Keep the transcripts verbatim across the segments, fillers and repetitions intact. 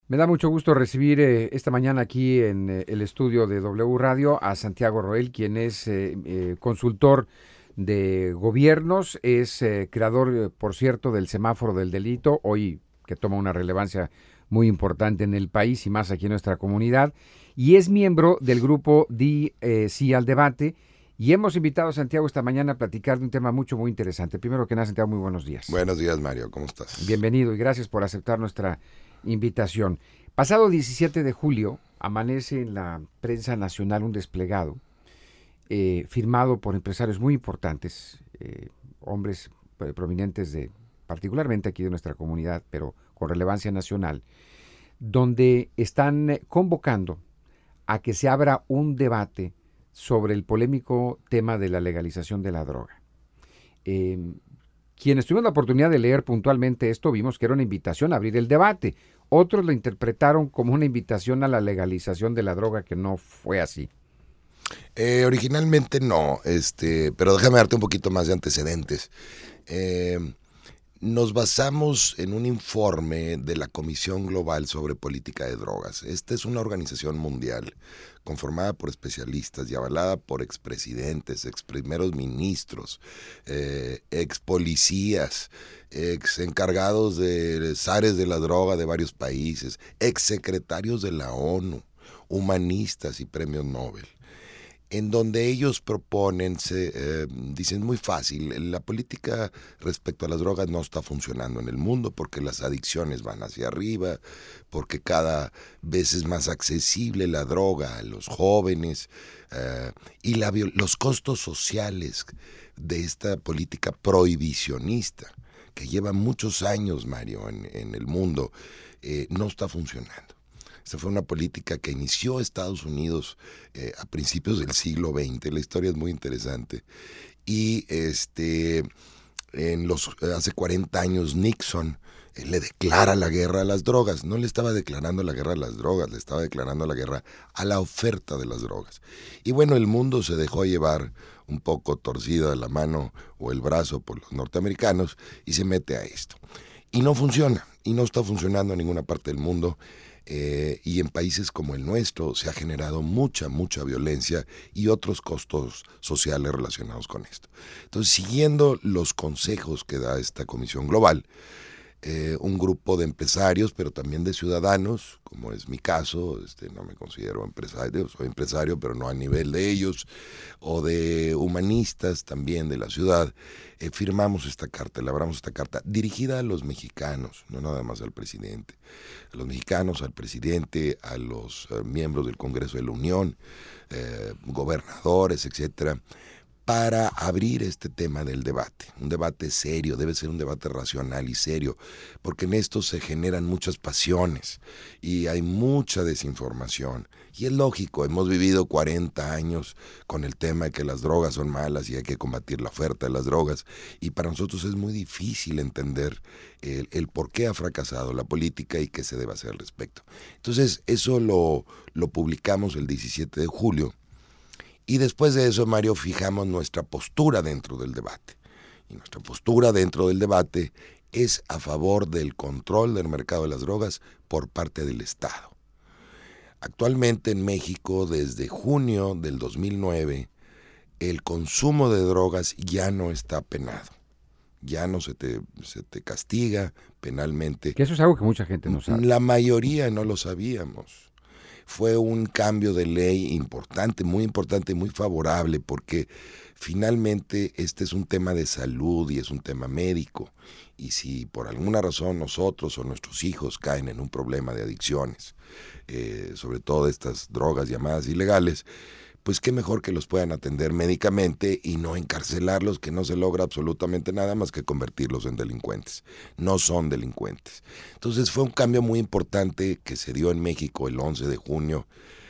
Me da mucho gusto recibir eh, esta mañana aquí en eh, el estudio de W Radio a Santiago Roel, quien es eh, eh, consultor de gobiernos, es eh, creador, eh, por cierto, del semáforo del delito, hoy que toma una relevancia muy importante en el país y más aquí en nuestra comunidad, y es miembro del grupo Di eh, Sí al Debate, y hemos invitado a Santiago esta mañana a platicar de un tema mucho, muy interesante. Primero que nada, Santiago, muy buenos días. Buenos días, Mario, ¿cómo estás? Bienvenido y gracias por aceptar nuestra invitación. Pasado diecisiete de julio, amanece en la prensa nacional un desplegado eh, firmado por empresarios muy importantes, eh, hombres eh, prominentes de, particularmente aquí de nuestra comunidad, pero con relevancia nacional, donde están eh, convocando a que se abra un debate sobre el polémico tema de la legalización de la droga. Eh, Quienes tuvimos la oportunidad de leer puntualmente esto, vimos que era una invitación a abrir el debate. Otros lo interpretaron como una invitación a la legalización de la droga, que no fue así. Eh, originalmente no, este, pero déjame darte un poquito más de antecedentes. Eh, nos basamos en un informe de la Comisión Global sobre Política de Drogas. Esta es una organización mundial conformada por especialistas y avalada por expresidentes, ex primeros ministros, eh, ex policías, ex encargados de zares de la droga de varios países, ex secretarios de la ONU, humanistas y premios Nobel, en donde ellos proponen, se, eh, dicen muy fácil, la política respecto a las drogas no está funcionando en el mundo porque las adicciones van hacia arriba, porque cada vez es más accesible la droga a los jóvenes, eh, y la, los costos sociales de esta política prohibicionista, que lleva muchos años, Mario, en, en el mundo, eh, no está funcionando. Esta fue una política que inició Estados Unidos eh, a principios del siglo veinte. La historia es muy interesante. Y este, en los, hace cuarenta años Nixon eh, le declara la guerra a las drogas. No le estaba declarando la guerra a las drogas, le estaba declarando la guerra a la oferta de las drogas. Y bueno, el mundo se dejó llevar un poco torcida la mano o el brazo por los norteamericanos y se mete a esto. Y no funciona, y no está funcionando en ninguna parte del mundo. Eh, y en países como el nuestro se ha generado mucha, mucha violencia y otros costos sociales relacionados con esto. Entonces, siguiendo los consejos que da esta Comisión Global, eh, un grupo de empresarios, pero también de ciudadanos, como es mi caso, este, no me considero empresario, soy empresario, pero no a nivel de ellos, o de humanistas también de la ciudad, eh, firmamos esta carta, elaboramos esta carta dirigida a los mexicanos, no nada más al presidente, a los mexicanos, al presidente, a los uh, miembros del Congreso de la Unión, eh, gobernadores, etcétera, para abrir este tema del debate, un debate serio, debe ser un debate racional y serio, porque en esto se generan muchas pasiones y hay mucha desinformación. Y es lógico, hemos vivido cuarenta años con el tema de que las drogas son malas y hay que combatir la oferta de las drogas, y para nosotros es muy difícil entender el, el por qué ha fracasado la política y qué se debe hacer al respecto. Entonces, eso lo, lo publicamos el diecisiete de julio. Y después de eso, Mario, fijamos nuestra postura dentro del debate. Y nuestra postura dentro del debate es a favor del control del mercado de las drogas por parte del Estado. Actualmente en México, desde junio del dos mil nueve, el consumo de drogas ya no está penado. Ya no se te, se te castiga penalmente. Que eso es algo que mucha gente no sabe. La mayoría no lo sabíamos. Fue un cambio de ley importante, muy importante, muy favorable, porque finalmente este es un tema de salud y es un tema médico. Y si por alguna razón nosotros o nuestros hijos caen en un problema de adicciones, eh, sobre todo de estas drogas llamadas ilegales, pues qué mejor que los puedan atender médicamente y no encarcelarlos, que no se logra absolutamente nada más que convertirlos en delincuentes. No son delincuentes. Entonces fue un cambio muy importante que se dio en México el once de junio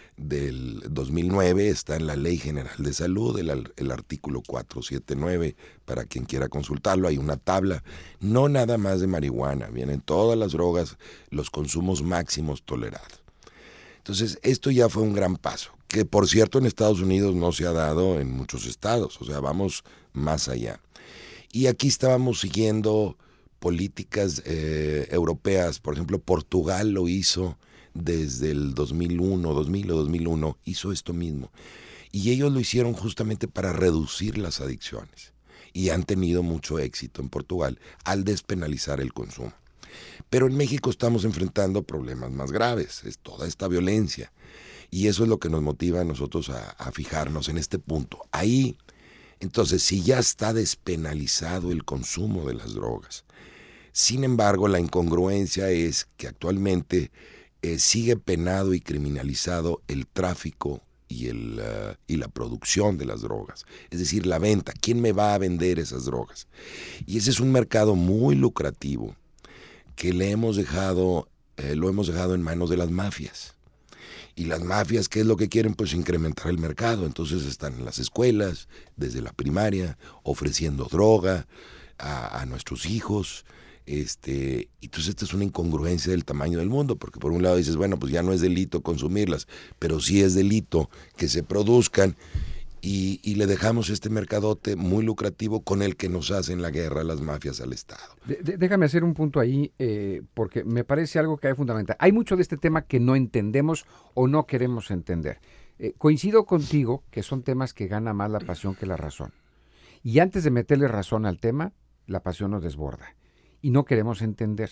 del dos mil nueve, está en la Ley General de Salud, el, el artículo cuatrocientos setenta y nueve, para quien quiera consultarlo, hay una tabla, no nada más de marihuana, vienen todas las drogas, los consumos máximos tolerados. Entonces, esto ya fue un gran paso, que por cierto en Estados Unidos no se ha dado en muchos estados, o sea, vamos más allá. Y aquí estábamos siguiendo políticas eh, europeas, por ejemplo, Portugal lo hizo desde el dos mil uno, dos mil o dos mil uno, hizo esto mismo. Y ellos lo hicieron justamente para reducir las adicciones. Y han tenido mucho éxito en Portugal al despenalizar el consumo. Pero en México estamos enfrentando problemas más graves, es toda esta violencia. Y eso es lo que nos motiva a nosotros a, a fijarnos en este punto. Ahí, entonces, si ya está despenalizado el consumo de las drogas, sin embargo, la incongruencia es que actualmente eh, sigue penado y criminalizado el tráfico y, el, uh, y la producción de las drogas, es decir, la venta. ¿Quién me va a vender esas drogas? Y ese es un mercado muy lucrativo que le hemos dejado, eh, lo hemos dejado en manos de las mafias. Y las mafias, ¿qué es lo que quieren? Pues incrementar el mercado. Entonces están en las escuelas, desde la primaria, ofreciendo droga a, a nuestros hijos. Este, y entonces esta es una incongruencia del tamaño del mundo, porque por un lado dices, bueno, pues ya no es delito consumirlas, pero sí es delito que se produzcan y, y le dejamos este mercadote muy lucrativo con el que nos hacen la guerra las mafias al Estado. De, de, déjame hacer un punto ahí, eh, porque me parece algo que hay fundamental. Hay mucho de este tema que no entendemos o no queremos entender. Eh, coincido contigo que son temas que gana más la pasión que la razón. Y antes de meterle razón al tema, la pasión nos desborda. Y no queremos entender.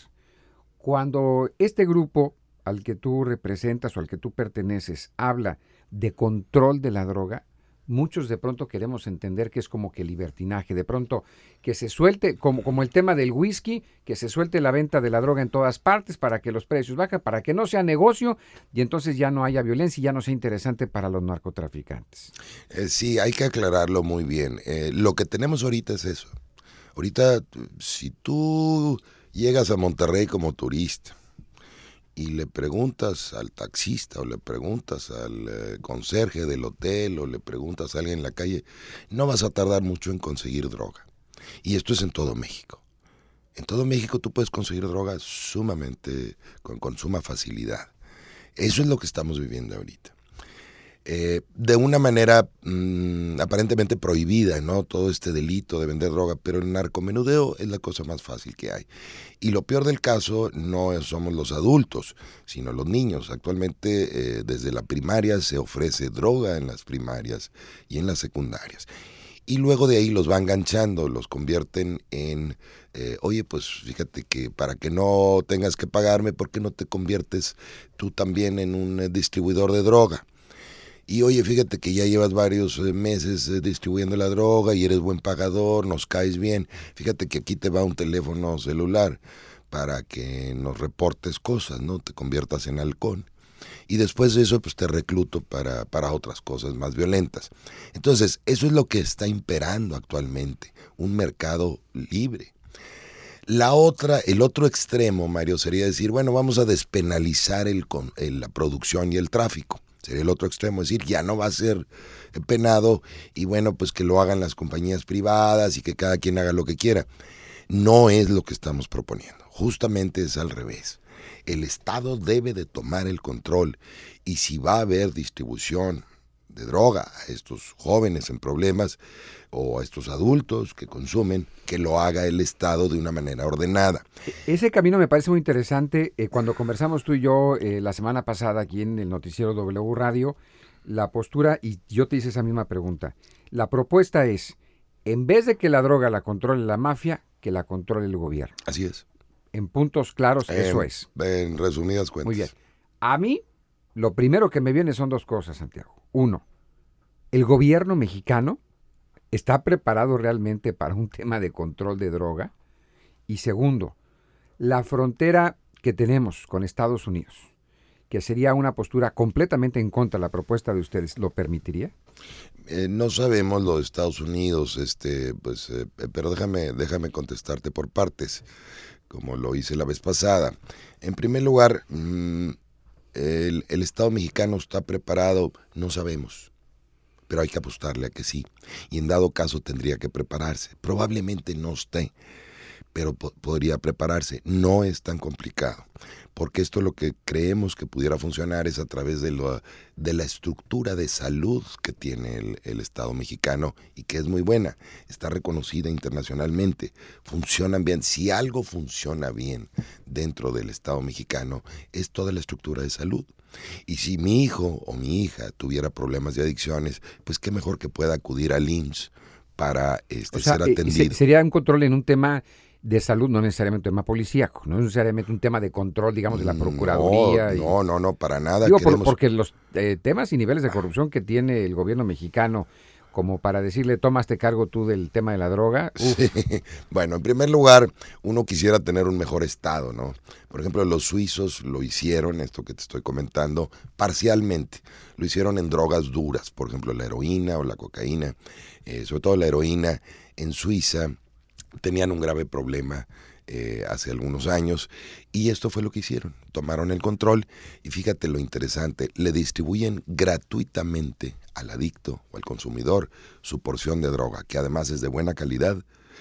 Cuando este grupo al que tú representas o al que tú perteneces habla de control de la droga, muchos de pronto queremos entender que es como que libertinaje, de pronto que se suelte, como, como el tema del whisky, que se suelte la venta de la droga en todas partes para que los precios bajen, para que no sea negocio y entonces ya no haya violencia y ya no sea interesante para los narcotraficantes. Eh, sí, hay que aclararlo muy bien. Eh, lo que tenemos ahorita es eso. Ahorita, si tú llegas a Monterrey como turista y le preguntas al taxista o le preguntas al eh, conserje del hotel o le preguntas a alguien en la calle, no vas a tardar mucho en conseguir droga. Y esto es en todo México. En todo México tú puedes conseguir droga sumamente, con, con suma facilidad. Eso es lo que estamos viviendo ahorita. Eh, de una manera mmm, aparentemente prohibida, ¿no? Todo este delito de vender droga, pero el narcomenudeo es la cosa más fácil que hay. Y lo peor del caso no somos los adultos, sino los niños. Actualmente eh, desde la primaria se ofrece droga en las primarias y en las secundarias. Y luego de ahí los van ganchando, los convierten en, eh, oye, pues fíjate que para que no tengas que pagarme, ¿por qué no te conviertes tú también en un eh, distribuidor de droga? Y oye, fíjate que ya llevas varios meses distribuyendo la droga y eres buen pagador, nos caes bien. Fíjate que aquí te va un teléfono celular para que nos reportes cosas, ¿no? Te conviertas en halcón. Y después de eso, pues te recluto para, para otras cosas más violentas. Entonces, eso es lo que está imperando actualmente, un mercado libre. La otra, el otro extremo, Mario, sería decir, bueno, vamos a despenalizar el, el, la producción y el tráfico. Sería el otro extremo, es decir, ya no va a ser penado y bueno, pues que lo hagan las compañías privadas y que cada quien haga lo que quiera. No es lo que estamos proponiendo, justamente es al revés. El Estado debe de tomar el control y si va a haber distribución de droga a estos jóvenes en problemas o a estos adultos que consumen, que lo haga el Estado de una manera ordenada. Ese camino me parece muy interesante. Eh, cuando conversamos tú y yo eh, la semana pasada aquí en el noticiero W Radio, la postura, y yo te hice esa misma pregunta, la propuesta es, en vez de que la droga la controle la mafia, que la controle el gobierno. Así es. En puntos claros, en, eso es. En resumidas cuentas. Muy bien. A mí, lo primero que me viene son dos cosas, Santiago. Uno, el gobierno mexicano está preparado realmente para un tema de control de droga. Y segundo, la frontera que tenemos con Estados Unidos, que sería una postura completamente en contra de la propuesta de ustedes, ¿lo permitiría? Eh, no sabemos lo de Estados Unidos, este, pues, eh, pero déjame, déjame contestarte por partes, como lo hice la vez pasada. En primer lugar, mmm, el, el Estado mexicano está preparado, no sabemos, pero hay que apostarle a que sí. Y en dado caso tendría que prepararse. Probablemente no esté, pero po- podría prepararse. No es tan complicado, porque esto lo que creemos que pudiera funcionar es a través de, lo, de la estructura de salud que tiene el, el Estado mexicano y que es muy buena, está reconocida internacionalmente, funcionan bien. Si algo funciona bien dentro del Estado mexicano es toda la estructura de salud. Y si mi hijo o mi hija tuviera problemas de adicciones, pues qué mejor que pueda acudir al I M S S para este, O sea, ser eh, atendido. se- sería un control en un tema de salud, no necesariamente un tema policíaco, no necesariamente un tema de control, digamos, de la No, Procuraduría. Y, no, no, no, para nada. digo, por- Queremos, porque los eh, temas y niveles de corrupción que tiene el gobierno mexicano, como para decirle, tomaste cargo tú del tema de la droga, uf, sí. Bueno, en primer lugar, uno quisiera tener un mejor estado, ¿no? Por ejemplo, los suizos lo hicieron, esto que te estoy comentando, parcialmente. Lo hicieron en drogas duras, por ejemplo, la heroína o la cocaína, eh, sobre todo la heroína en Suiza. Tenían un grave problema eh, hace algunos años y esto fue lo que hicieron. Tomaron el control y fíjate lo interesante, le distribuyen gratuitamente al adicto o al consumidor su porción de droga, que además es de buena calidad,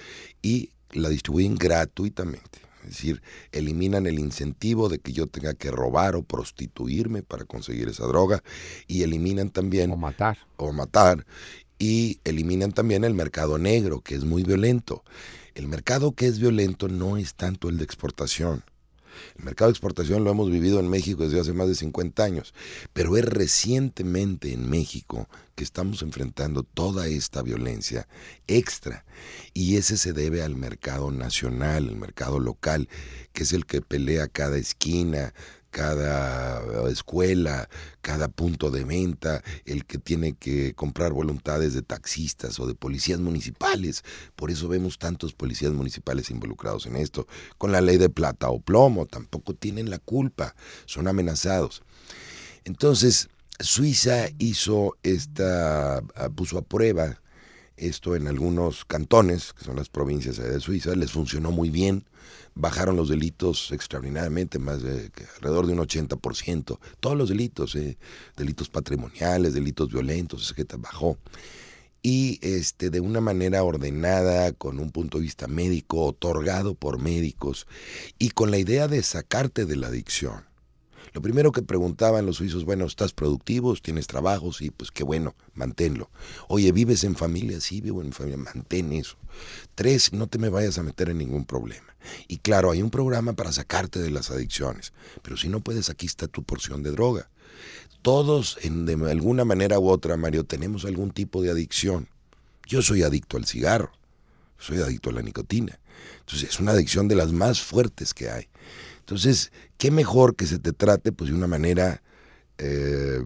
y la distribuyen gratuitamente. Es decir, eliminan el incentivo de que yo tenga que robar o prostituirme para conseguir esa droga y eliminan también o matar. o matar y eliminan también el mercado negro, que es muy violento. El mercado que es violento no es tanto el de exportación. El mercado de exportación lo hemos vivido en México desde hace más de cincuenta años, pero es recientemente en México que estamos enfrentando toda esta violencia extra, y ese se debe al mercado nacional, el mercado local, que es el que pelea cada esquina, cada escuela, cada punto de venta, el que tiene que comprar voluntades de taxistas o de policías municipales. Por eso vemos tantos policías municipales involucrados en esto. Con la ley de plata o plomo, tampoco tienen la culpa, son amenazados. Entonces, Suiza hizo esta, puso a prueba esto en algunos cantones, que son las provincias de Suiza, les funcionó muy bien. Bajaron los delitos extraordinariamente, más de alrededor de un ochenta por ciento. Todos los delitos, eh, delitos patrimoniales, delitos violentos, etcétera, bajó. Y este, de una manera ordenada, con un punto de vista médico, otorgado por médicos, y con la idea de sacarte de la adicción. Lo primero que preguntaban los suizos, bueno, ¿estás productivo? ¿Tienes trabajo? Sí, pues qué bueno, manténlo. Oye, ¿vives en familia? Sí, vivo en familia, mantén eso. Tres, no te me vayas a meter en ningún problema. Y claro, hay un programa para sacarte de las adicciones, pero si no puedes, aquí está tu porción de droga. Todos, en, de alguna manera u otra, Mario, tenemos algún tipo de adicción. Yo soy adicto al cigarro, soy adicto a la nicotina. Entonces, es una adicción de las más fuertes que hay. Entonces, qué mejor que se te trate pues de una manera eh,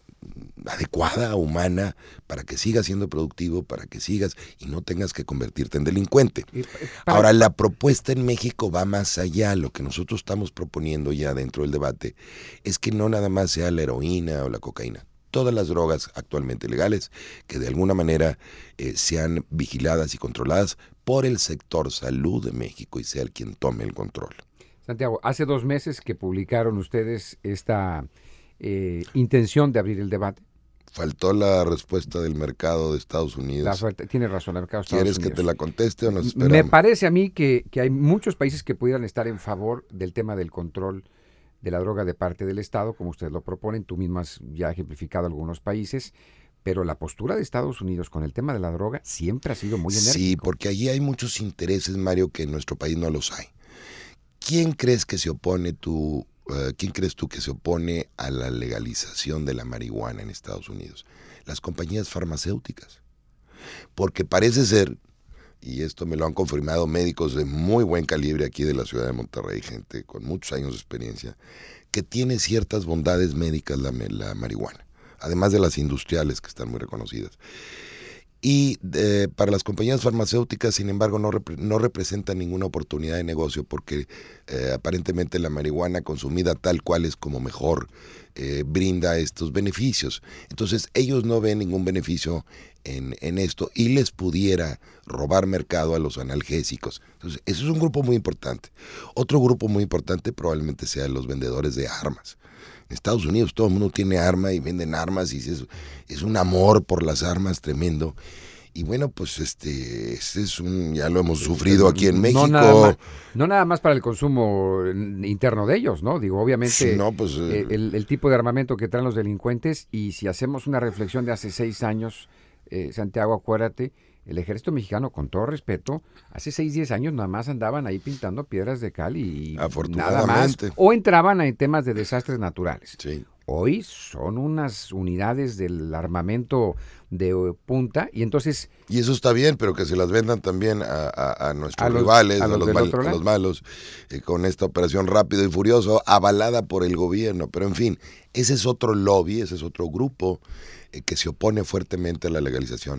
adecuada, humana, para que sigas siendo productivo, para que sigas y no tengas que convertirte en delincuente. Y, eh, para- Ahora, la propuesta en México va más allá. Lo que nosotros estamos proponiendo ya dentro del debate es que no nada más sea la heroína o la cocaína. Todas las drogas actualmente legales que de alguna manera eh, sean vigiladas y controladas por el sector salud de México y sea el quien tome el control. Santiago, hace dos meses que publicaron ustedes esta eh, intención de abrir el debate. Faltó la respuesta del mercado de Estados La Unidos. suerte, tiene razón, el mercado de Estados ¿Quieres que Unidos. te la conteste o nos Me esperamos? parece a mí que, que hay muchos países que pudieran estar en favor del tema del control de la droga de parte del Estado, como ustedes lo proponen. Tú mismo has ya ejemplificado algunos países, pero la postura de Estados Unidos con el tema de la droga siempre ha sido muy enérgico. Sí, porque allí hay muchos intereses, Mario, que en nuestro país no los hay. ¿Quién crees que se opone tú, uh, quién crees tú que se opone a la legalización de la marihuana en Estados Unidos? Las compañías farmacéuticas. Porque parece ser, y esto me lo han confirmado médicos de muy buen calibre aquí de la ciudad de Monterrey, gente con muchos años de experiencia, que tiene ciertas bondades médicas la, la marihuana, además de las industriales que están muy reconocidas. Y eh, para las compañías farmacéuticas, sin embargo, no, rep no representa ninguna oportunidad de negocio porque eh, aparentemente la marihuana consumida tal cual es como mejor eh, brinda estos beneficios. Entonces ellos no ven ningún beneficio en, en esto y les pudiera robar mercado a los analgésicos. Entonces eso es un grupo muy importante. Otro grupo muy importante probablemente sea los vendedores de armas. En Estados Unidos todo el mundo tiene arma y venden armas y es, es un amor por las armas tremendo. Y bueno, pues este, este es un, ya lo hemos sufrido aquí en No México. nada más, no nada más para el consumo interno de ellos, ¿no? Digo, obviamente No, pues, eh, el, el tipo de armamento que traen los delincuentes, y si hacemos una reflexión de hace seis años, eh, Santiago, acuérdate, el ejército mexicano, con todo respeto, hace seis, diez años nada más andaban ahí pintando piedras de cal y nada más, o entraban en temas de desastres naturales. Sí. Hoy son unas unidades del armamento de punta, y entonces... Y eso está bien, pero que se las vendan también a, a, a nuestros a los, rivales, a los, a los, mal, a los malos, eh, con esta operación Rápido y Furioso, avalada por el gobierno. Pero en fin, ese es otro lobby, ese es otro grupo eh, que se opone fuertemente a la legalización.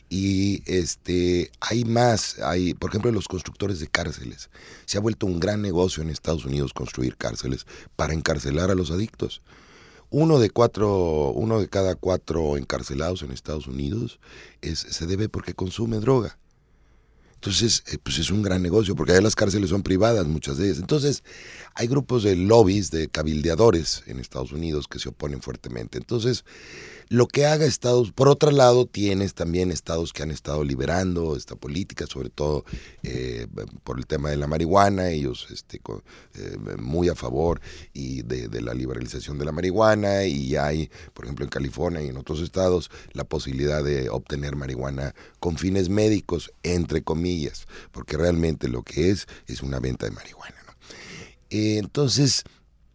Y este hay más, hay, por ejemplo, los constructores de cárceles. Se ha vuelto un gran negocio en Estados Unidos construir cárceles para encarcelar a los adictos. Uno de cuatro, uno de cada cuatro encarcelados en Estados Unidos es, se debe porque consume droga. Entonces, eh, pues es un gran negocio, porque allá las cárceles son privadas, muchas de ellas. Entonces, hay grupos de lobbies, de cabildeadores en Estados Unidos que se oponen fuertemente. Entonces, lo que haga Estados, por otro lado, tienes también estados que han estado liberando esta política, sobre todo eh, por el tema de la marihuana, ellos este, eh, muy a favor y de, de la liberalización de la marihuana, y hay, por ejemplo, en California y en otros estados, la posibilidad de obtener marihuana con fines médicos, entre comillas, porque realmente lo que es, es una venta de marihuana, ¿no? Eh, entonces...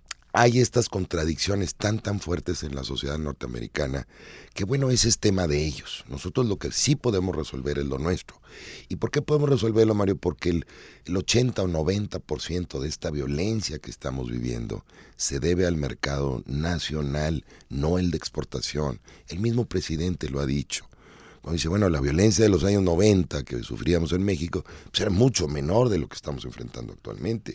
hay estas contradicciones tan tan fuertes en la sociedad norteamericana que bueno, ese es tema de ellos. Nosotros lo que sí podemos resolver es lo nuestro. ¿Y por qué podemos resolverlo, Mario? Porque el, el ochenta o noventa por ciento de esta violencia que estamos viviendo se debe al mercado nacional, no el de exportación. El mismo presidente lo ha dicho. Cuando dice, bueno, la violencia de los años noventa que sufríamos en México pues era mucho menor de lo que estamos enfrentando actualmente.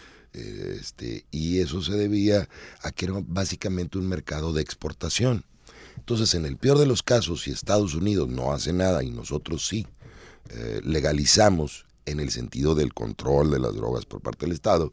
Este, y eso se debía a que era básicamente un mercado de exportación. Entonces, en el peor de los casos, si Estados Unidos no hace nada y nosotros sí eh, legalizamos en el sentido del control de las drogas por parte del Estado,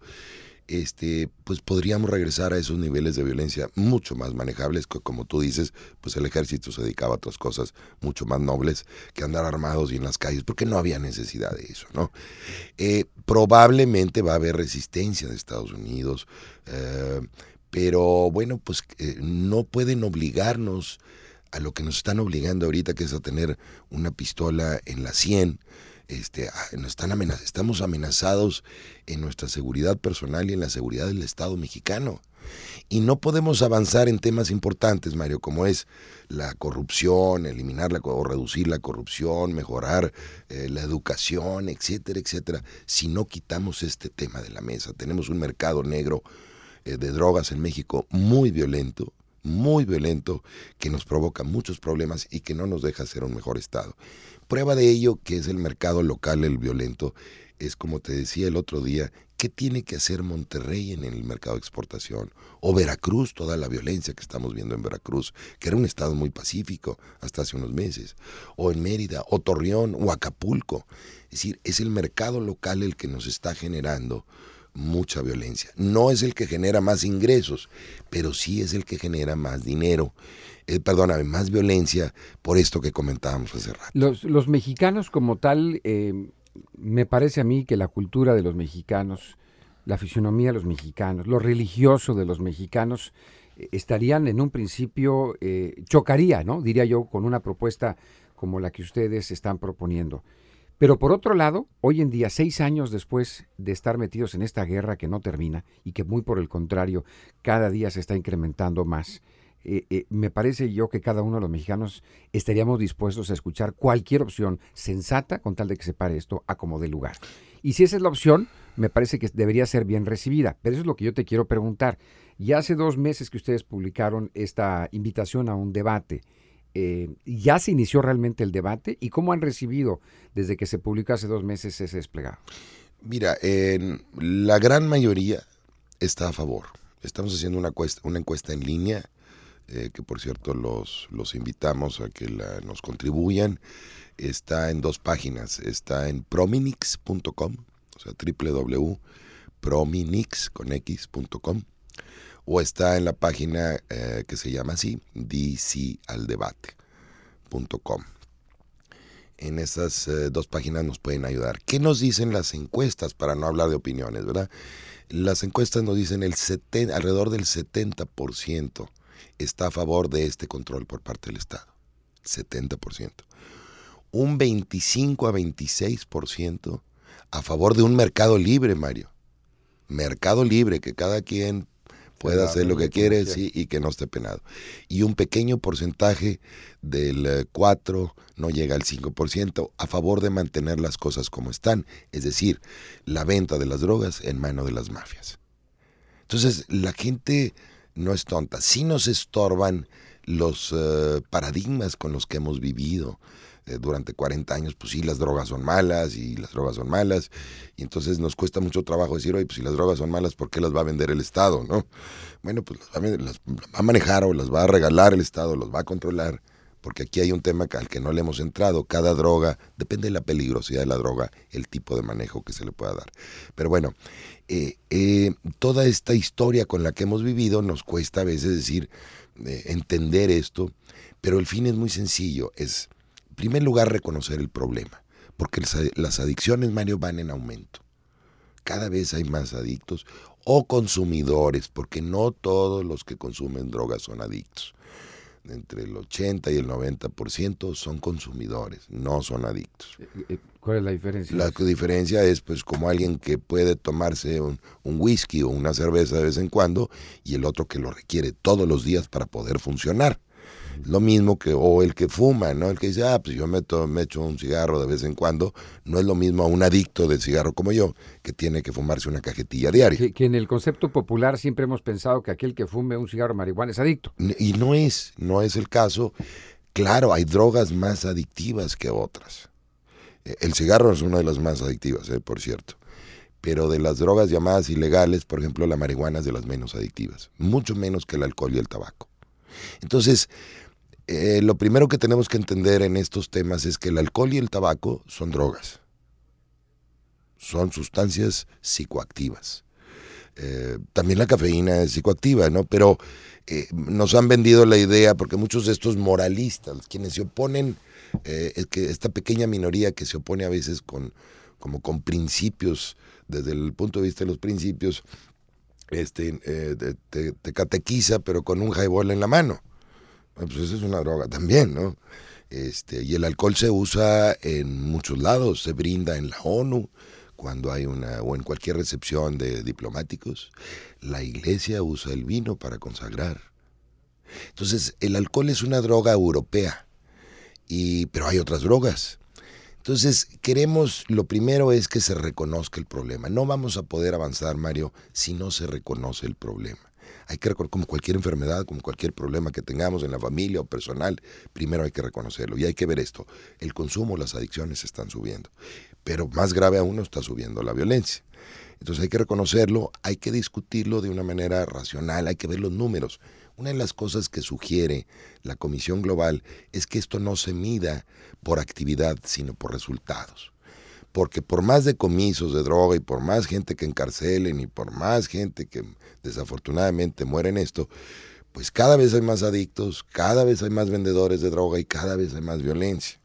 este, pues podríamos regresar a esos niveles de violencia mucho más manejables, que como tú dices, pues el ejército se dedicaba a otras cosas mucho más nobles que andar armados y en las calles, porque no había necesidad de eso, ¿no? Eh, probablemente va a haber resistencia de Estados Unidos, eh, pero bueno, pues eh, no pueden obligarnos a lo que nos están obligando ahorita, que es a tener una pistola en la sien. Este, nos están amenaz- estamos amenazados en nuestra seguridad personal y en la seguridad del Estado mexicano. Y no podemos avanzar en temas importantes, Mario, como es la corrupción, eliminar la, o reducir la corrupción, mejorar eh, la educación, etcétera, etcétera, si no quitamos este tema de la mesa. Tenemos un mercado negro eh, de drogas en México muy violento, muy violento, que nos provoca muchos problemas y que no nos deja ser un mejor Estado. Prueba de ello, que es el mercado local, el violento, es como te decía el otro día, ¿qué tiene que hacer Monterrey en el mercado de exportación? O Veracruz, toda la violencia que estamos viendo en Veracruz, que era un estado muy pacífico hasta hace unos meses. O en Mérida, o Torreón, o Acapulco. Es decir, es el mercado local el que nos está generando mucha violencia. No es el que genera más ingresos, pero sí es el que genera más dinero. Eh, perdóname, más violencia por esto que comentábamos hace rato. Los, los mexicanos como tal, eh, me parece a mí que la cultura de los mexicanos, la fisonomía de los mexicanos, lo religioso de los mexicanos, eh, estarían en un principio, eh, chocaría, ¿no? Diría yo, con una propuesta como la que ustedes están proponiendo. Pero por otro lado, hoy en día, seis años después de estar metidos en esta guerra que no termina y que muy por el contrario, cada día se está incrementando más, Eh, eh, me parece yo que cada uno de los mexicanos estaríamos dispuestos a escuchar cualquier opción sensata con tal de que se pare esto a como dé lugar. Y si esa es la opción, me parece que debería ser bien recibida. Pero eso es lo que yo te quiero preguntar. Ya hace dos meses que ustedes publicaron esta invitación a un debate. Eh, ¿Ya se inició realmente el debate? ¿Y cómo han recibido desde que se publicó hace dos meses ese desplegado? Mira, eh, la gran mayoría está a favor. Estamos haciendo una encuesta, una encuesta en línea, Eh, que por cierto los, los invitamos a que la, nos contribuyan. Está en dos páginas, está en prominix punto com, o sea, doble u doble u doble u punto prominix con x punto com, o está en la página eh, que se llama así, d c al debate punto com. En esas eh, dos páginas nos pueden ayudar. ¿Qué nos dicen las encuestas? Para no hablar de opiniones, ¿verdad? Las encuestas nos dicen el setenta, alrededor del setenta por ciento está a favor de este control por parte del Estado. setenta por ciento. Un veinticinco a veintiséis por ciento a favor de un mercado libre, Mario. Mercado libre, que cada quien pueda hacer lo que quiere, sí, y que no esté penado. Y un pequeño porcentaje del cuatro, no llega al cinco por ciento, a favor de mantener las cosas como están, es decir, la venta de las drogas en manos de las mafias. Entonces, la gente no es tonta. Sí nos estorban los uh, paradigmas con los que hemos vivido eh, durante cuarenta años. Pues sí, las drogas son malas y las drogas son malas, y entonces nos cuesta mucho trabajo decir, oye, pues si las drogas son malas, ¿por qué las va a vender el Estado, no? Bueno, pues las va a, vender, las va a manejar o las va a regalar el Estado, los va a controlar, porque aquí hay un tema al que no le hemos entrado. Cada droga, depende de la peligrosidad de la droga, el tipo de manejo que se le pueda dar. Pero bueno, eh, eh, toda esta historia con la que hemos vivido nos cuesta a veces decir, eh, entender esto, pero el fin es muy sencillo, es, en primer lugar, reconocer el problema, porque las, las adicciones, Mario, van en aumento. Cada vez hay más adictos o consumidores, porque no todos los que consumen drogas son adictos. Entre el ochenta y el noventa por ciento son consumidores, no son adictos. ¿Cuál es la diferencia? La diferencia es pues como alguien que puede tomarse un, un whisky o una cerveza de vez en cuando, y el otro que lo requiere todos los días para poder funcionar. Lo mismo que, o el que fuma, ¿no? El que dice, ah, pues yo me, to, me echo un cigarro de vez en cuando, no es lo mismo a un adicto de cigarro como yo, que tiene que fumarse una cajetilla diaria. Que, que en el concepto popular siempre hemos pensado que aquel que fume un cigarro de marihuana es adicto. Y no es, no es el caso. Claro, hay drogas más adictivas que otras. El cigarro es una de las más adictivas, eh, por cierto. Pero de las drogas llamadas ilegales, por ejemplo, la marihuana es de las menos adictivas, mucho menos que el alcohol y el tabaco. Entonces, eh, lo primero que tenemos que entender en estos temas es que el alcohol y el tabaco son drogas. Son sustancias psicoactivas. Eh, también la cafeína es psicoactiva, ¿no? Pero eh, nos han vendido la idea, porque muchos de estos moralistas, quienes se oponen, eh, es que esta pequeña minoría que se opone a veces con, como con principios, desde el punto de vista de los principios, este, eh, te, te, te catequiza, pero con un highball en la mano. Pues eso es una droga también, ¿no? Este, y el alcohol se usa en muchos lados, se brinda en la ONU, cuando hay una, o en cualquier recepción de diplomáticos. La iglesia usa el vino para consagrar. Entonces, el alcohol es una droga europea, y, pero hay otras drogas. Entonces, queremos, lo primero es que se reconozca el problema. No vamos a poder avanzar, Mario, si no se reconoce el problema. Hay que, como cualquier enfermedad, como cualquier problema que tengamos en la familia o personal, primero hay que reconocerlo. Y hay que ver esto, el consumo, las adicciones están subiendo. Pero más grave aún, está subiendo la violencia. Entonces hay que reconocerlo, hay que discutirlo de una manera racional, hay que ver los números. Una de las cosas que sugiere la Comisión Global es que esto no se mida por actividad, sino por resultados. Porque por más decomisos de droga y por más gente que encarcelen y por más gente que desafortunadamente muere en esto, pues cada vez hay más adictos, cada vez hay más vendedores de droga y cada vez hay más violencia.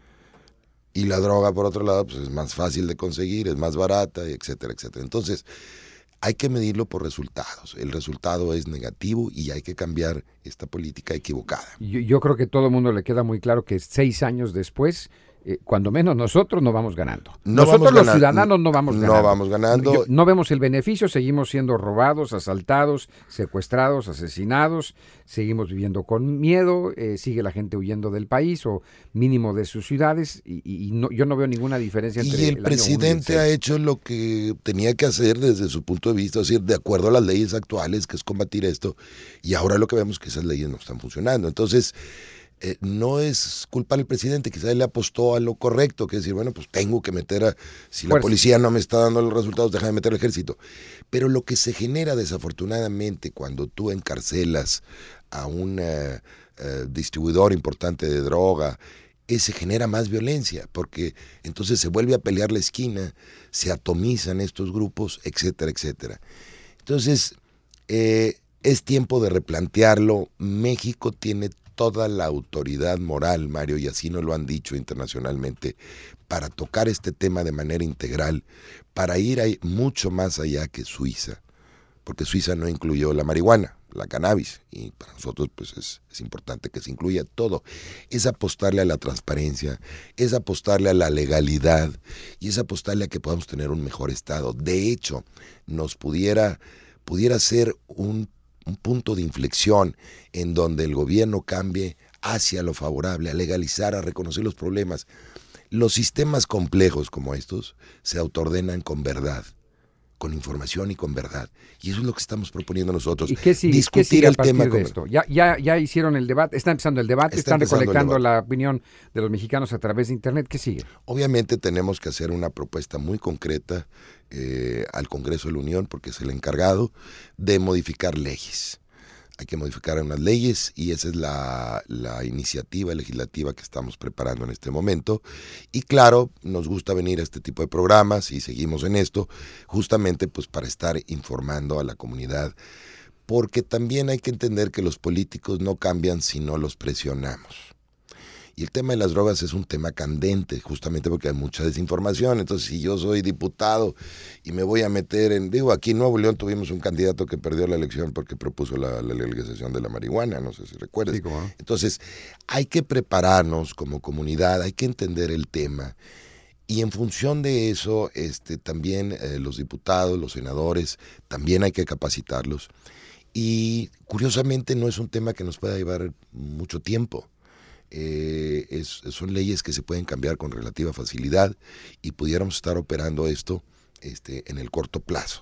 Y la droga, por otro lado, pues es más fácil de conseguir, es más barata, etcétera, etcétera. Entonces, hay que medirlo por resultados. El resultado es negativo y hay que cambiar esta política equivocada. Yo, yo creo que a todo el mundo le queda muy claro que seis años después, eh, cuando menos nosotros no vamos ganando. No nosotros vamos los ganando, ciudadanos no vamos ganando. No vamos ganando. Yo, no vemos el beneficio, seguimos siendo robados, asaltados, secuestrados, asesinados, seguimos viviendo con miedo, eh, sigue la gente huyendo del país o mínimo de sus ciudades y, y no, yo no veo ninguna diferencia entre y el, el presidente año uno y el ha hecho lo que tenía que hacer desde su punto de vista, es decir, de acuerdo a las leyes actuales, que es combatir esto, y ahora lo que vemos es que esas leyes no están funcionando. Entonces, Eh, no es culpa del presidente, quizás él le apostó a lo correcto, que es decir, bueno, pues tengo que meter a, si la policía no me está dando los resultados, deja de meter al ejército. Pero lo que se genera desafortunadamente cuando tú encarcelas a un uh, uh, distribuidor importante de droga, es, se genera más violencia, porque entonces se vuelve a pelear la esquina, se atomizan estos grupos, etcétera, etcétera. Entonces, eh, es tiempo de replantearlo. México tiene toda la autoridad moral, Mario, y así nos lo han dicho internacionalmente, para tocar este tema de manera integral, para ir ahí mucho más allá que Suiza, porque Suiza no incluyó la marihuana, la cannabis, y para nosotros pues es, es importante que se incluya todo. Es apostarle a la transparencia, es apostarle a la legalidad, y es apostarle a que podamos tener un mejor Estado. De hecho, nos pudiera, pudiera ser un, un punto de inflexión en donde el gobierno cambie hacia lo favorable, a legalizar, a reconocer los problemas. Los sistemas complejos como estos se autoordenan con verdad, con información y con verdad. Y eso es lo que estamos proponiendo nosotros. ¿Y qué sigue? Discutir ¿Qué sigue el a partir tema de con... esto? Ya, ya, ya hicieron el debate, está empezando el debate, Está están empezando recolectando el la opinión de los mexicanos a través de Internet. ¿Qué sigue? Obviamente tenemos que hacer una propuesta muy concreta eh, al Congreso de la Unión, porque es el encargado de modificar leyes. Hay que modificar unas leyes y esa es la, la iniciativa legislativa que estamos preparando en este momento. Y claro, nos gusta venir a este tipo de programas y seguimos en esto, justamente pues para estar informando a la comunidad, porque también hay que entender que los políticos no cambian si no los presionamos. Y el tema de las drogas es un tema candente, justamente porque hay mucha desinformación. Entonces, si yo soy diputado y me voy a meter en... Digo, aquí en Nuevo León tuvimos un candidato que perdió la elección porque propuso la, la legalización de la marihuana, no sé si recuerdas. Sí, ¿cómo no? Entonces, hay que prepararnos como comunidad, hay que entender el tema. Y en función de eso, este, también eh, los diputados, los senadores, también hay que capacitarlos. Y curiosamente no es un tema que nos pueda llevar mucho tiempo. Eh, es, son leyes que se pueden cambiar con relativa facilidad y pudiéramos estar operando esto este, en el corto plazo.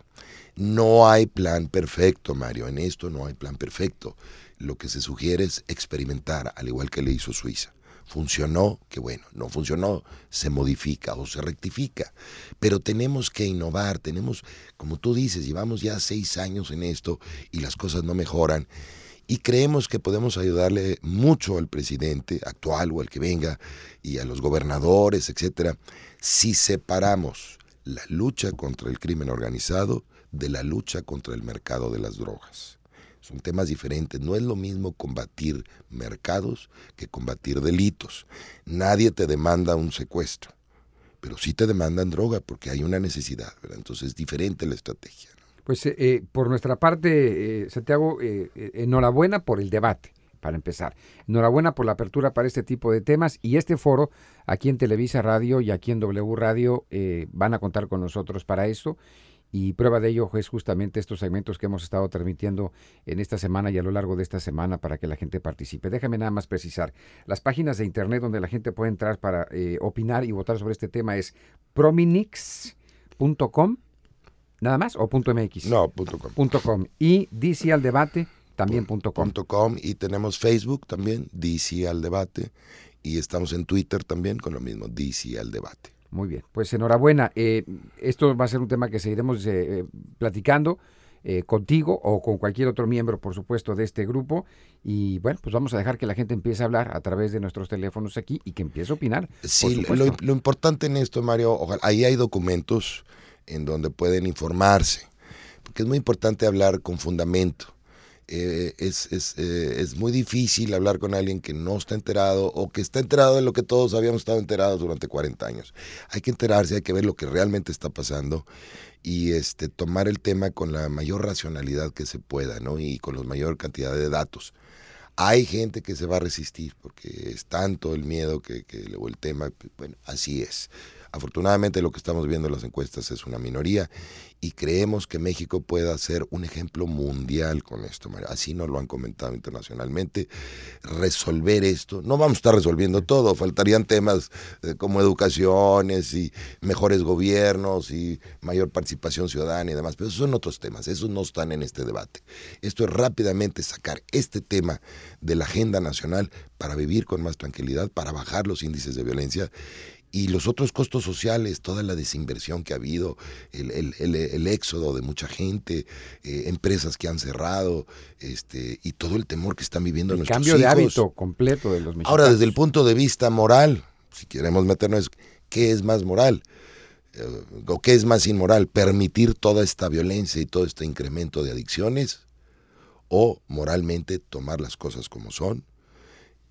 No hay plan perfecto, Mario, en esto no hay plan perfecto. Lo que se sugiere es experimentar, al igual que le hizo Suiza. Funcionó, qué bueno, no funcionó, se modifica o se rectifica, pero tenemos que innovar, tenemos, como tú dices, llevamos ya seis años en esto y las cosas no mejoran. Y creemos que podemos ayudarle mucho al presidente actual o al que venga y a los gobernadores, etcétera, si separamos la lucha contra el crimen organizado de la lucha contra el mercado de las drogas. Son temas diferentes. No es lo mismo combatir mercados que combatir delitos. Nadie te demanda un secuestro, pero sí te demandan droga porque hay una necesidad, ¿verdad? Entonces es diferente la estrategia. Pues eh, por nuestra parte, eh, Santiago, eh, eh, enhorabuena por el debate, para empezar. Enhorabuena por la apertura para este tipo de temas y este foro aquí en Televisa Radio y aquí en W Radio eh, van a contar con nosotros para esto. Y prueba de ello es justamente estos segmentos que hemos estado transmitiendo en esta semana y a lo largo de esta semana para que la gente participe. Déjame nada más precisar. Las páginas de internet donde la gente puede entrar para eh, opinar y votar sobre este tema es prominix punto com. ¿Nada más? ¿O punto .mx? No, punto com. Punto .com. Y D C al debate también punto com. Punto com. Y tenemos Facebook también, D C al debate. Y estamos en Twitter también con lo mismo, D C al debate. Muy bien. Pues enhorabuena. Eh, esto va a ser un tema que seguiremos eh, platicando eh, contigo o con cualquier otro miembro, por supuesto, de este grupo. Y bueno, pues vamos a dejar que la gente empiece a hablar a través de nuestros teléfonos aquí y que empiece a opinar. Sí, lo, lo importante en esto, Mario, ojalá, ahí hay documentos en donde pueden informarse, porque es muy importante hablar con fundamento. Eh, es, es, eh, es muy difícil hablar con alguien que no está enterado o que está enterado de lo que todos habíamos estado enterados durante cuarenta años. Hay que enterarse, hay que ver lo que realmente está pasando y este, tomar el tema con la mayor racionalidad que se pueda, ¿no? Y con la mayor cantidad de datos. Hay gente que se va a resistir porque es tanto el miedo que, que o el tema, bueno, así es. Afortunadamente lo que estamos viendo en las encuestas es una minoría y creemos que México pueda ser un ejemplo mundial con esto, Mario. Así nos lo han comentado internacionalmente. Resolver esto, no vamos a estar resolviendo todo, faltarían temas eh, como educaciones y mejores gobiernos y mayor participación ciudadana y demás, pero esos son otros temas, esos no están en este debate. Esto es rápidamente sacar este tema de la agenda nacional para vivir con más tranquilidad, para bajar los índices de violencia. Y los otros costos sociales, toda la desinversión que ha habido, el, el, el, el éxodo de mucha gente, eh, empresas que han cerrado, este, y todo el temor que están viviendo el nuestros cambio hijos. de hábito completo de los mexicanos. Ahora, desde el punto de vista moral, si queremos meternos, ¿qué es más moral? Eh, ¿O qué es más inmoral? ¿Permitir toda esta violencia y todo este incremento de adicciones? ¿O moralmente tomar las cosas como son?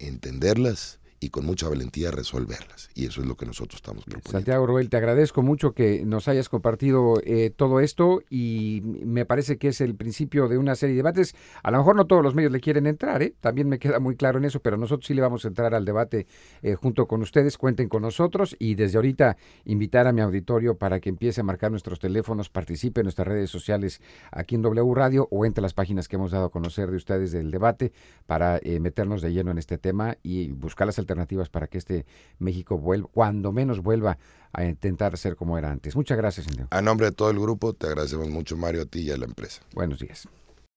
entenderlas y con mucha valentía resolverlas. Y eso es lo que nosotros estamos proponiendo. Santiago Roel, te agradezco mucho que nos hayas compartido eh, todo esto y me parece que es el principio de una serie de debates. A lo mejor no todos los medios le quieren entrar, ¿eh? También me queda muy claro en eso, pero nosotros sí le vamos a entrar al debate eh, junto con ustedes. Cuenten con nosotros y desde ahorita invitar a mi auditorio para que empiece a marcar nuestros teléfonos, participe en nuestras redes sociales aquí en W Radio o entre las páginas que hemos dado a conocer de ustedes del debate para eh, meternos de lleno en este tema y buscar las alternativas alternativas para que este México vuelva, cuando menos vuelva a intentar ser como era antes. Muchas gracias, señor. A nombre de todo el grupo, te agradecemos mucho, Mario, a ti y a la empresa. Buenos días.